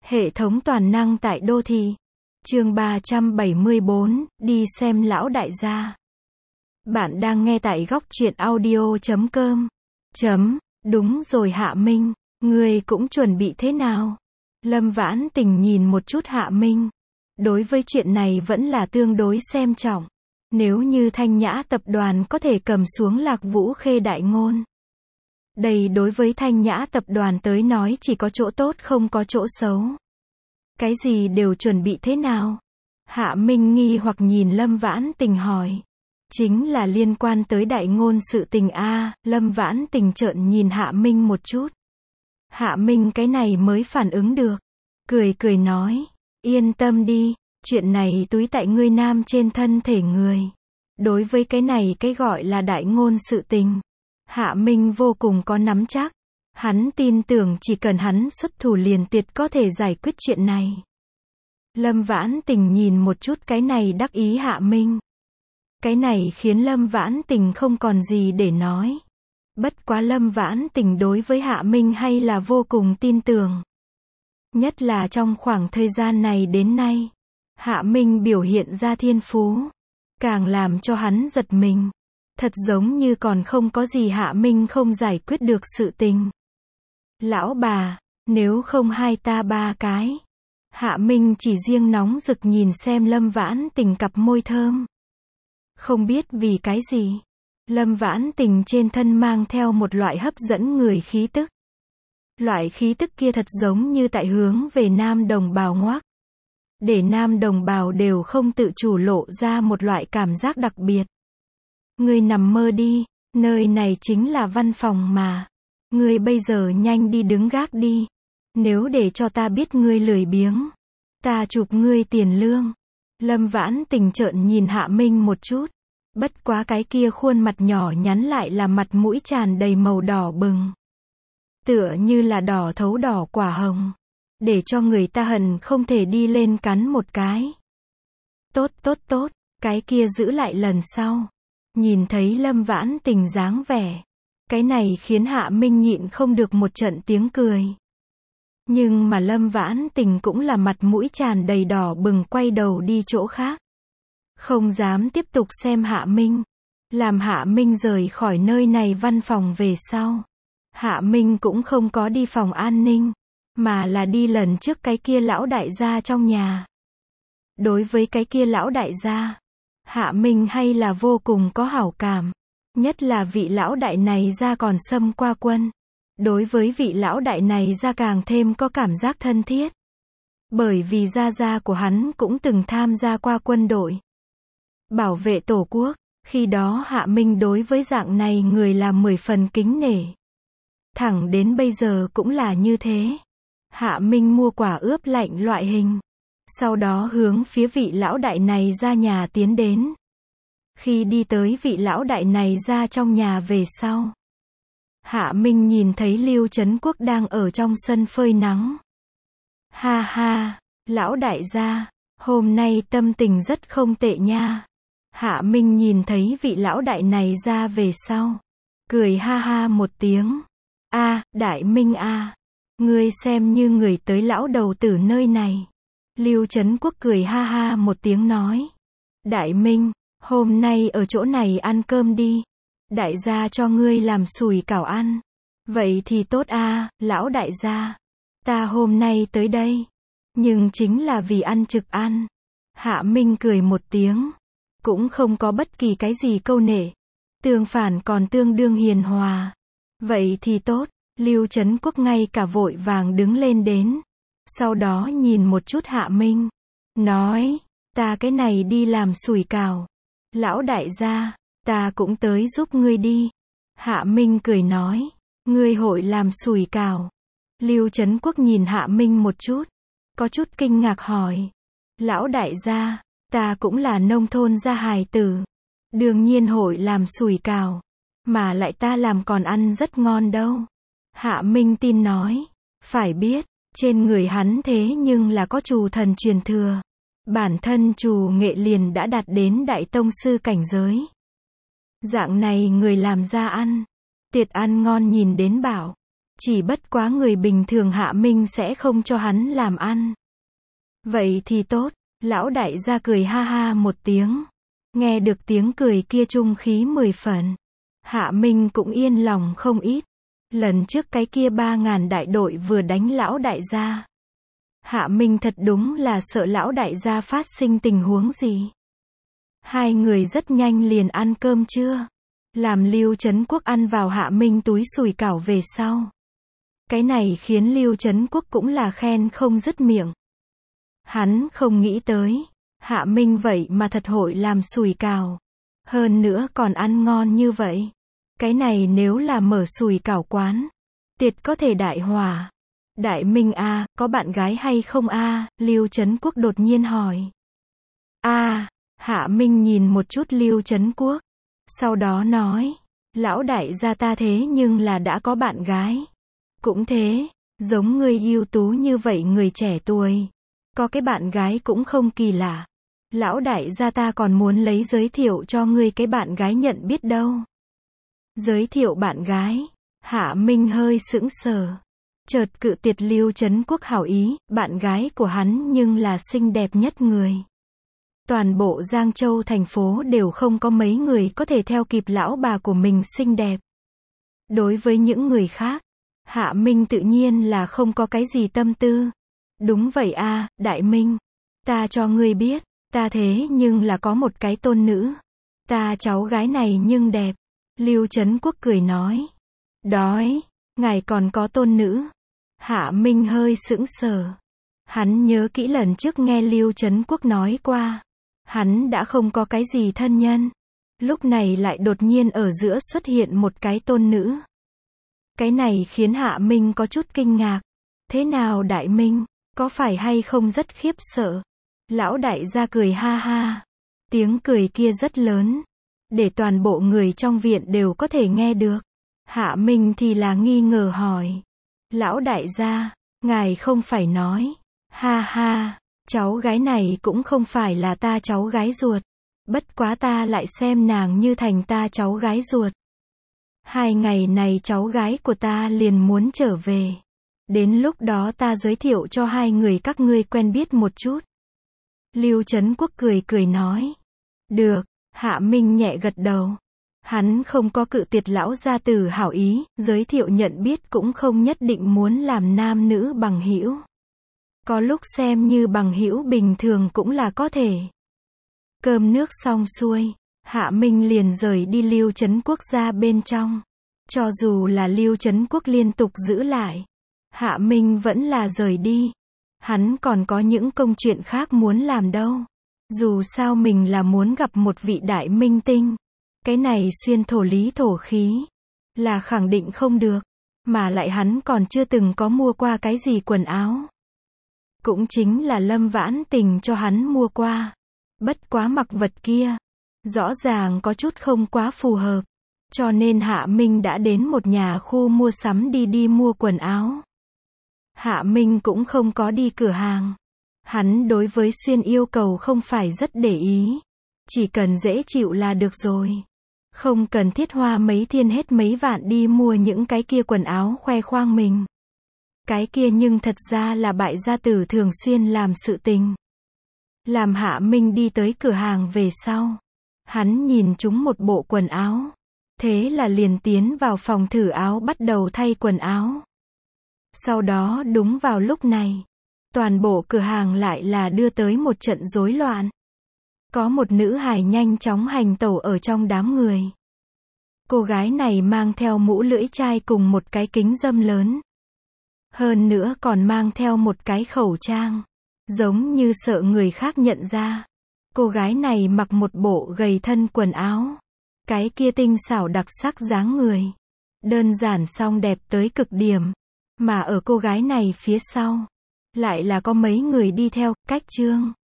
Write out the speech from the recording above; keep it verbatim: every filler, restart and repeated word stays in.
Hệ thống toàn năng tại đô thị. Chương ba trăm bảy mươi bốn, đi xem lão đại gia. Bạn đang nghe tại góc truyện audio chấm com. Chấm, đúng rồi Hạ Minh, ngươi cũng chuẩn bị thế nào? Lâm Vãn Tình nhìn một chút Hạ Minh. Đối với chuyện này vẫn là tương đối xem trọng. Nếu như Thanh Nhã tập đoàn có thể cầm xuống Lạc Vũ Khê đại ngôn. Đây đối với Thanh Nhã tập đoàn tới nói chỉ có chỗ tốt không có chỗ xấu. Cái gì đều chuẩn bị thế nào? Hạ Minh nghi hoặc nhìn Lâm Vãn Tình hỏi. Chính là liên quan tới đại ngôn sự tình a. Lâm Vãn Tình trợn nhìn Hạ Minh một chút. Hạ Minh cái này mới phản ứng được. Cười cười nói. Yên tâm đi, chuyện này túi tại ngươi nam trên thân thể người. Đối với cái này cái gọi là đại ngôn sự tình. Hạ Minh vô cùng có nắm chắc. Hắn tin tưởng chỉ cần hắn xuất thủ liền tuyệt có thể giải quyết chuyện này. Lâm Vãn Tình nhìn một chút cái này đắc ý Hạ Minh. Cái này khiến Lâm Vãn Tình không còn gì để nói. Bất quá Lâm Vãn Tình đối với Hạ Minh hay là vô cùng tin tưởng. Nhất là trong khoảng thời gian này đến nay. Hạ Minh biểu hiện ra thiên phú. Càng làm cho hắn giật mình. Thật giống như còn không có gì Hạ Minh không giải quyết được sự tình. Lão bà, nếu không hai ta ba cái. Hạ Minh chỉ riêng nóng rực nhìn xem Lâm Vãn Tình cặp môi thơm. Không biết vì cái gì. Lâm Vãn Tình trên thân mang theo một loại hấp dẫn người khí tức. Loại khí tức kia thật giống như tại hướng về nam đồng bào ngoác. Để nam đồng bào đều không tự chủ lộ ra một loại cảm giác đặc biệt. Ngươi nằm mơ đi, nơi này chính là văn phòng mà. Ngươi bây giờ nhanh đi đứng gác đi. Nếu để cho ta biết ngươi lười biếng, ta chụp ngươi tiền lương. Lâm Vãn Tình trợn nhìn Hạ Minh một chút. Bất quá cái kia khuôn mặt nhỏ nhắn lại là mặt mũi tràn đầy màu đỏ bừng. Tựa như là đỏ thấu đỏ quả hồng. Để cho người ta hận không thể đi lên cắn một cái. Tốt tốt tốt, cái kia giữ lại lần sau. Nhìn thấy Lâm Vãn Tình dáng vẻ. Cái này khiến Hạ Minh nhịn không được một trận tiếng cười. Nhưng mà Lâm Vãn Tình cũng là mặt mũi tràn đầy đỏ bừng quay đầu đi chỗ khác. Không dám tiếp tục xem Hạ Minh. Làm Hạ Minh rời khỏi nơi này văn phòng về sau. Hạ Minh cũng không có đi phòng an ninh. Mà là đi lần trước cái kia lão đại gia trong nhà. Đối với cái kia lão đại gia. Hạ Minh hay là vô cùng có hảo cảm. Nhất là vị lão đại này ra còn xâm qua quân. Đối với vị lão đại này ra càng thêm có cảm giác thân thiết. Bởi vì gia gia của hắn cũng từng tham gia qua quân đội. Bảo vệ tổ quốc. Khi đó Hạ Minh đối với dạng này người là mười phần kính nể. Thẳng đến bây giờ cũng là như thế. Hạ Minh mua quả ướp lạnh loại hình. Sau đó hướng phía vị lão đại này ra nhà tiến đến. Khi đi tới vị lão đại này ra trong nhà về sau. Hạ Minh nhìn thấy Lưu Trấn Quốc đang ở trong sân phơi nắng. Ha ha, lão đại gia, hôm nay tâm tình rất không tệ nha. Hạ Minh nhìn thấy vị lão đại này ra về sau. Cười ha ha một tiếng. A, đại Minh a, ngươi xem như người tới lão đầu tử nơi này. Lưu Trấn Quốc cười ha ha một tiếng nói. Đại Minh, hôm nay ở chỗ này ăn cơm đi. Đại gia cho ngươi làm sủi cảo ăn. Vậy thì tốt a, lão đại gia. Ta hôm nay tới đây. Nhưng chính là vì ăn trực ăn. Hạ Minh cười một tiếng. Cũng không có bất kỳ cái gì câu nệ. Tương phản còn tương đương hiền hòa. Vậy thì tốt. Lưu Trấn Quốc ngay cả vội vàng đứng lên đến. Sau đó nhìn một chút Hạ Minh. Nói, ta cái này đi làm sủi cảo. Lão đại gia, ta cũng tới giúp ngươi đi. Hạ Minh cười nói, ngươi hội làm sủi cảo. Lưu Trấn Quốc nhìn Hạ Minh một chút. Có chút kinh ngạc hỏi. Lão đại gia, ta cũng là nông thôn gia hài tử. Đương nhiên hội làm sủi cảo. Mà lại ta làm còn ăn rất ngon đâu. Hạ Minh tin nói. Phải biết. Trên người hắn thế nhưng là có trù thần truyền thừa. Bản thân trù nghệ liền đã đạt đến đại tông sư cảnh giới. Dạng này người làm ra ăn. Tiệc ăn ngon nhìn đến bảo. Chỉ bất quá người bình thường Hạ Minh sẽ không cho hắn làm ăn. Vậy thì tốt, lão đại gia cười ha ha một tiếng. Nghe được tiếng cười kia trung khí mười phần. Hạ Minh cũng yên lòng không ít. Lần trước cái kia ba ngàn đại đội vừa đánh lão đại gia. Hạ Minh thật đúng là sợ lão đại gia phát sinh tình huống gì. Hai người rất nhanh liền ăn cơm trưa. Làm Lưu Trấn Quốc ăn vào Hạ Minh túi sủi cảo về sau. Cái này khiến Lưu Trấn Quốc cũng là khen không dứt miệng. Hắn không nghĩ tới, Hạ Minh vậy mà thật hội làm sủi cảo. Hơn nữa còn ăn ngon như vậy. Cái này nếu là mở sủi cảo quán, tuyệt có thể đại hỏa. Đại Minh a, có bạn gái hay không a? Lưu Trấn Quốc đột nhiên hỏi. A, Hạ Minh nhìn một chút Lưu Trấn Quốc. Sau đó nói, lão đại gia ta thế nhưng là đã có bạn gái. Cũng thế, giống người ưu tú như vậy người trẻ tuổi. Có cái bạn gái cũng không kỳ lạ. Lão đại gia ta còn muốn lấy giới thiệu cho ngươi cái bạn gái nhận biết đâu. Giới thiệu bạn gái. Hạ Minh hơi sững sờ. Chợt cự tuyệt Lưu Trấn Quốc hảo ý, bạn gái của hắn nhưng là xinh đẹp nhất người. Toàn bộ Giang Châu thành phố đều không có mấy người có thể theo kịp lão bà của mình xinh đẹp. Đối với những người khác, Hạ Minh tự nhiên là không có cái gì tâm tư. Đúng vậy a, Đại Minh. Ta cho ngươi biết, ta thế nhưng là có một cái tôn nữ. Ta cháu gái này nhưng đẹp. Lưu Trấn Quốc cười nói. Đói, ngài còn có tôn nữ. Hạ Minh hơi sững sờ. Hắn nhớ kỹ lần trước nghe Lưu Trấn Quốc nói qua. Hắn đã không có cái gì thân nhân. Lúc này lại đột nhiên ở giữa xuất hiện một cái tôn nữ. Cái này khiến Hạ Minh có chút kinh ngạc. Thế nào Đại Minh, có phải hay không rất khiếp sợ? Lão đại gia cười ha ha. Tiếng cười kia rất lớn. Để toàn bộ người trong viện đều có thể nghe được. Hạ Minh thì là nghi ngờ hỏi. Lão đại gia, ngài không phải nói. Ha ha, cháu gái này cũng không phải là ta cháu gái ruột. Bất quá ta lại xem nàng như thành ta cháu gái ruột. Hai ngày này cháu gái của ta liền muốn trở về. Đến lúc đó ta giới thiệu cho hai người các ngươi quen biết một chút. Lưu Trấn Quốc cười cười nói. Được, Hạ Minh nhẹ gật đầu. Hắn không có cự tuyệt lão gia tử hảo ý, giới thiệu nhận biết cũng không nhất định muốn làm nam nữ bằng hữu. Có lúc xem như bằng hữu bình thường cũng là có thể. Cơm nước xong xuôi, Hạ Minh liền rời đi Lưu Trấn Quốc ra bên trong. Cho dù là Lưu Trấn Quốc liên tục giữ lại, Hạ Minh vẫn là rời đi. Hắn còn có những công chuyện khác muốn làm đâu. Dù sao mình là muốn gặp một vị đại minh tinh. Cái này xuyên thổ lý thổ khí là khẳng định không được. Mà lại hắn còn chưa từng có mua qua cái gì quần áo. Cũng chính là Lâm Vãn Tình cho hắn mua qua. Bất quá mặc vật kia, rõ ràng có chút không quá phù hợp. Cho nên Hạ Minh đã đến một nhà khu mua sắm đi đi mua quần áo. Hạ Minh cũng không có đi cửa hàng. Hắn đối với xuyên yêu cầu không phải rất để ý. Chỉ cần dễ chịu là được rồi. Không cần thiết hoa mấy thiên hết mấy vạn đi mua những cái kia quần áo khoe khoang mình. Cái kia nhưng thật ra là bại gia tử thường xuyên làm sự tình. Làm Hạ Minh đi tới cửa hàng về sau. Hắn nhìn chúng một bộ quần áo. Thế là liền tiến vào phòng thử áo bắt đầu thay quần áo. Sau đó đúng vào lúc này, toàn bộ cửa hàng lại là đưa tới một trận rối loạn. Có một nữ hài nhanh chóng hành tẩu ở trong đám người. Cô gái này mang theo mũ lưỡi chai cùng một cái kính râm lớn. Hơn nữa còn mang theo một cái khẩu trang. Giống như sợ người khác nhận ra. Cô gái này mặc một bộ gầy thân quần áo. Cái kia tinh xảo đặc sắc dáng người. Đơn giản song đẹp tới cực điểm. Mà ở cô gái này phía sau, lại là có mấy người đi theo, cách Trương.